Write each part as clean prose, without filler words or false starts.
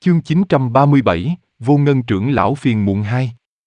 Chương 937, Vô Ngân trưởng lão phiền muộn 2.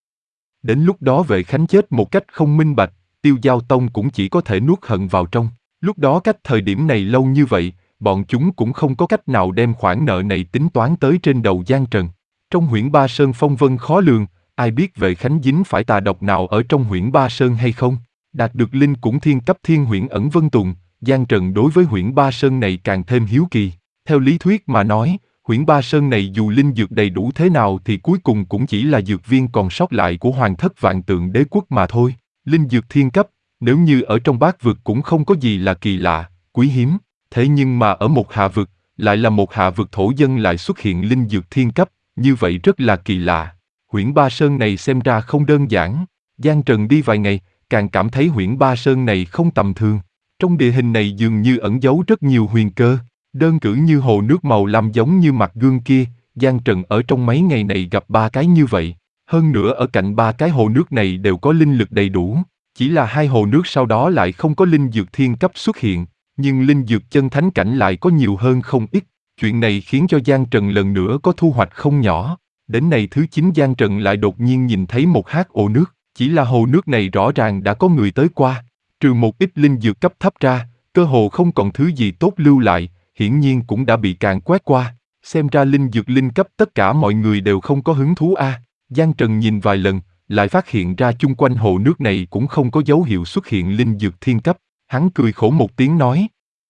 Đến lúc đó Vệ Khánh chết một cách không minh bạch, Tiêu Giao Tông cũng chỉ có thể nuốt hận vào trong. Lúc đó cách thời điểm này lâu như vậy, bọn chúng cũng không có cách nào đem khoản nợ này tính toán tới trên đầu Giang Trần. Trong Huyễn Ba Sơn phong vân khó lường, ai biết Vệ Khánh dính phải tà độc nào ở trong Huyễn Ba Sơn hay không? Đạt được linh cũng thiên cấp thiên huyễn ẩn vân tùng, Giang Trần đối với Huyễn Ba Sơn này càng thêm hiếu kỳ. Theo lý thuyết mà nói, Huyễn Ba Sơn này dù linh dược đầy đủ thế nào thì cuối cùng cũng chỉ là dược viên còn sót lại của Hoàng Thất Vạn Tượng Đế Quốc mà thôi. Linh dược thiên cấp, nếu như ở trong bát vực cũng không có gì là kỳ lạ, quý hiếm. Thế nhưng mà ở một hạ vực, lại là một hạ vực thổ dân lại xuất hiện linh dược thiên cấp, như vậy rất là kỳ lạ. Huyễn Ba Sơn này xem ra không đơn giản. Giang Trần đi vài ngày, càng cảm thấy Huyễn Ba Sơn này không tầm thường. Trong địa hình này dường như ẩn giấu rất nhiều huyền cơ. Đơn cử như hồ nước màu lam giống như mặt gương kia, Giang Trần ở trong mấy ngày này gặp 3 cái như vậy. Hơn nữa ở cạnh 3 cái hồ nước này đều có linh lực đầy đủ. Chỉ là 2 hồ nước sau đó lại không có linh dược thiên cấp xuất hiện, nhưng linh dược chân thánh cảnh lại có nhiều hơn không ít. Chuyện này khiến cho Giang Trần lần nữa có thu hoạch không nhỏ. Đến ngày thứ 9 Giang Trần lại đột nhiên nhìn thấy một hát hồ nước. Chỉ là hồ nước này rõ ràng đã có người tới qua. Trừ một ít linh dược cấp thấp ra, cơ hồ không còn thứ gì tốt lưu lại, hiển nhiên cũng đã bị càn quét qua. Xem ra linh dược linh cấp tất cả mọi người đều không có hứng thú a. Giang Trần nhìn vài lần, lại phát hiện ra chung quanh hồ nước này cũng không có dấu hiệu xuất hiện linh dược thiên cấp. Hắn cười khổ một tiếng nói: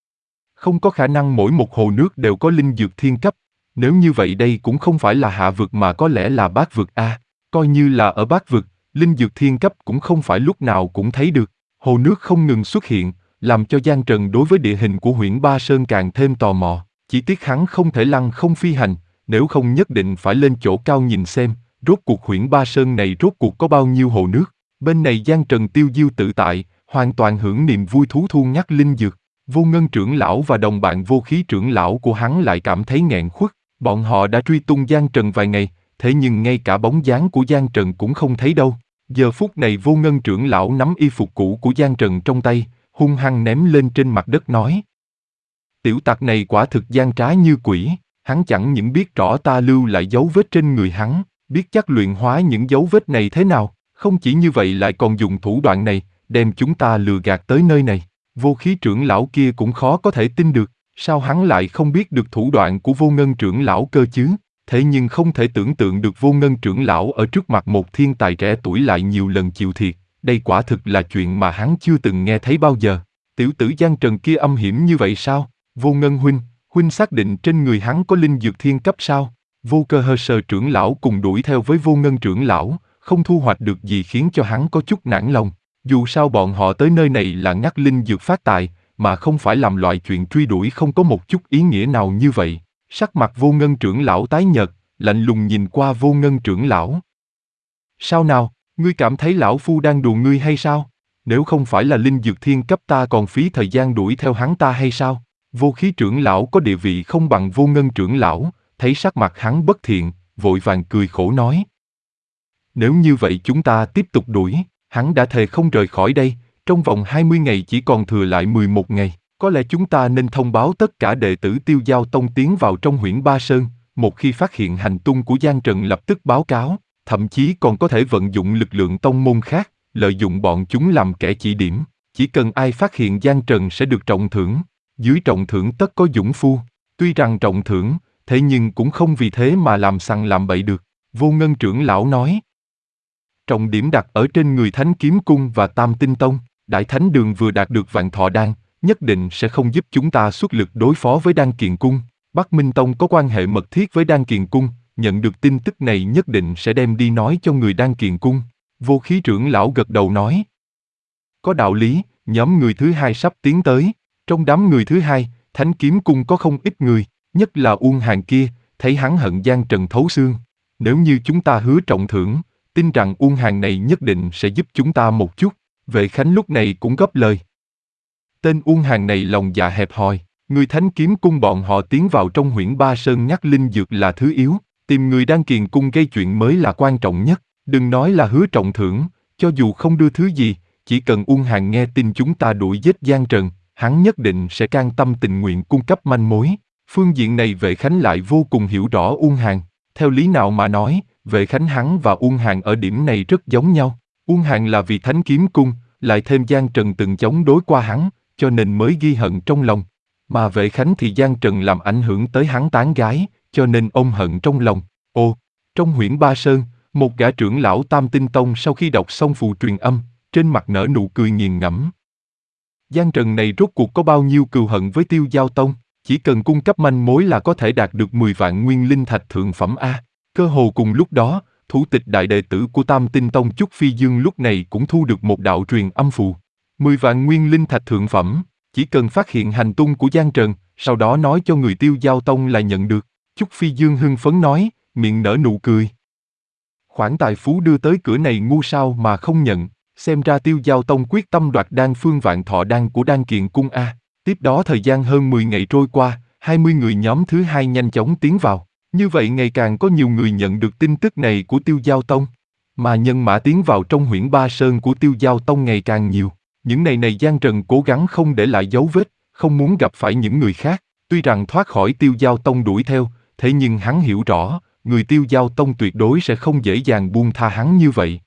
không có khả năng mỗi một hồ nước đều có linh dược thiên cấp. Nếu như vậy đây cũng không phải là hạ vực mà có lẽ là bát vực a. Coi như là ở bát vực, linh dược thiên cấp cũng không phải lúc nào cũng thấy được. Hồ nước không ngừng xuất hiện, làm cho Giang Trần đối với địa hình của Huyễn Ba Sơn càng thêm tò mò. Chỉ tiếc hắn không thể lăng không phi hành, nếu không nhất định phải lên chỗ cao nhìn xem, rốt cuộc Huyễn Ba Sơn này rốt cuộc có bao nhiêu hồ nước. Bên này Giang Trần tiêu diêu tự tại, hoàn toàn hưởng niềm vui thú thu nhắc linh dược. Vô Ngân trưởng lão và đồng bạn Vô Khí trưởng lão của hắn lại cảm thấy nghẹn khuất. Bọn họ đã truy tung Giang Trần vài ngày, thế nhưng ngay cả bóng dáng của Giang Trần cũng không thấy đâu. Giờ phút này Vô Ngân trưởng lão nắm y phục cũ của Giang Trần trong tay, hung hăng ném lên trên mặt đất nói: tiểu tặc này quả thực gian trá như quỷ, hắn chẳng những biết rõ ta lưu lại dấu vết trên người hắn, biết chắc luyện hóa những dấu vết này thế nào, không chỉ như vậy lại còn dùng thủ đoạn này, đem chúng ta lừa gạt tới nơi này. Vô Khí trưởng lão kia cũng khó có thể tin được, sao hắn lại không biết được thủ đoạn của Vô Ngân trưởng lão cơ chứ? Thế nhưng không thể tưởng tượng được Vô Ngân trưởng lão ở trước mặt một thiên tài trẻ tuổi lại nhiều lần chịu thiệt, đây quả thực là chuyện mà hắn chưa từng nghe thấy bao giờ. Tiểu tử Giang Trần kia âm hiểm như vậy sao? Vô Ngân huynh xác định trên người hắn có linh dược thiên cấp sao? Vô Cơ Hơ Sơ trưởng lão cùng đuổi theo với Vô Ngân trưởng lão, không thu hoạch được gì khiến cho hắn có chút nản lòng. Dù sao bọn họ tới nơi này là ngắt linh dược phát tài, mà không phải làm loại chuyện truy đuổi không có một chút ý nghĩa nào như vậy. Sắc mặt Vô Ngân trưởng lão tái nhợt, lạnh lùng nhìn qua Vô Ngân trưởng lão. Sao nào, ngươi cảm thấy lão phu đang đùa ngươi hay sao? Nếu không phải là linh dược thiên cấp ta còn phí thời gian đuổi theo hắn ta hay sao? Vô Khí trưởng lão có địa vị không bằng Vô Ngân trưởng lão, thấy sắc mặt hắn bất thiện, vội vàng cười khổ nói: nếu như vậy chúng ta tiếp tục đuổi, hắn đã thề không rời khỏi đây, trong vòng 20 ngày chỉ còn thừa lại 11 ngày. Có lẽ chúng ta nên thông báo tất cả đệ tử Tiêu Giao Tông tiến vào trong Huyễn Ba Sơn, một khi phát hiện hành tung của Giang Trần lập tức báo cáo, thậm chí còn có thể vận dụng lực lượng tông môn khác, lợi dụng bọn chúng làm kẻ chỉ điểm. Chỉ cần ai phát hiện Giang Trần sẽ được trọng thưởng, dưới trọng thưởng tất có dũng phu. Tuy rằng trọng thưởng, thế nhưng cũng không vì thế mà làm sằng làm bậy được. Vô Ngân trưởng lão nói: trọng điểm đặt ở trên người Thánh Kiếm Cung và Tam Tinh Tông. Đại Thánh Đường vừa đạt được Vạn Thọ Đan, nhất định sẽ không giúp chúng ta xuất lực đối phó với Đan Kiền Cung. Bắc Minh Tông có quan hệ mật thiết với Đan Kiền Cung, nhận được tin tức này nhất định sẽ đem đi nói cho người Đan Kiền Cung. Vô Khí trưởng lão gật đầu nói: có đạo lý, nhóm người thứ hai sắp tiến tới. Trong đám người thứ hai, Thánh Kiếm Cung có không ít người, nhất là Uông Hàn kia, thấy hắn hận Giang Trần thấu xương. Nếu như chúng ta hứa trọng thưởng, tin rằng Uông Hàn này nhất định sẽ giúp chúng ta một chút. Vệ Khánh lúc này cũng góp lời: tên Uông Hàn này lòng dạ hẹp hòi, người Thánh Kiếm Cung bọn họ tiến vào trong Huyễn Ba Sơn nhắc linh dược là thứ yếu, tìm người Đan Kiền Cung gây chuyện mới là quan trọng nhất. Đừng nói là hứa trọng thưởng, cho dù không đưa thứ gì, chỉ cần Uông Hàn nghe tin chúng ta đuổi giết Giang Trần, hắn nhất định sẽ cam tâm tình nguyện cung cấp manh mối. Phương diện này Vệ Khánh lại vô cùng hiểu rõ Uông Hàn. Theo lý nào mà nói, Vệ Khánh hắn và Uông Hàn ở điểm này rất giống nhau. Uông Hàn là vì Thánh Kiếm Cung, lại thêm Giang Trần từng chống đối qua hắn, cho nên mới ghi hận trong lòng. Mà Vệ Khánh thì Giang Trần làm ảnh hưởng tới hắn tán gái, cho nên ôm hận trong lòng. Ồ, trong Huyễn Ba Sơn, một gã trưởng lão Tam Tinh Tông sau khi đọc xong phù truyền âm, trên mặt nở nụ cười nghiền ngẫm. Giang Trần này rốt cuộc có bao nhiêu cừu hận với Tiêu Giao Tông, chỉ cần cung cấp manh mối là có thể đạt được 10 vạn nguyên linh thạch thượng phẩm A. Cơ hồ cùng lúc đó, thủ tịch đại đệ tử của Tam Tinh Tông Chúc Phi Dương lúc này cũng thu được một đạo truyền âm phù. 10 vạn nguyên linh thạch thượng phẩm, chỉ cần phát hiện hành tung của Giang Trần, sau đó nói cho người Tiêu Giao Tông là nhận được. Chúc Phi Dương hưng phấn nói, miệng nở nụ cười. Khoản tài phú đưa tới cửa này ngu sao mà không nhận, xem ra Tiêu Giao Tông quyết tâm đoạt đan phương vạn thọ đan của Đan Kiện Cung A. Tiếp đó thời gian hơn 10 ngày trôi qua, 20 người nhóm thứ hai nhanh chóng tiến vào. Như vậy ngày càng có nhiều người nhận được tin tức này của Tiêu Giao Tông. Mà nhân mã tiến vào trong Huyễn Ba Sơn của Tiêu Giao Tông ngày càng nhiều. Những ngày này Giang Trần cố gắng không để lại dấu vết, không muốn gặp phải những người khác. Tuy rằng thoát khỏi Tiêu Giao Tông đuổi theo, thế nhưng hắn hiểu rõ, người Tiêu Giao Tông tuyệt đối sẽ không dễ dàng buông tha hắn như vậy.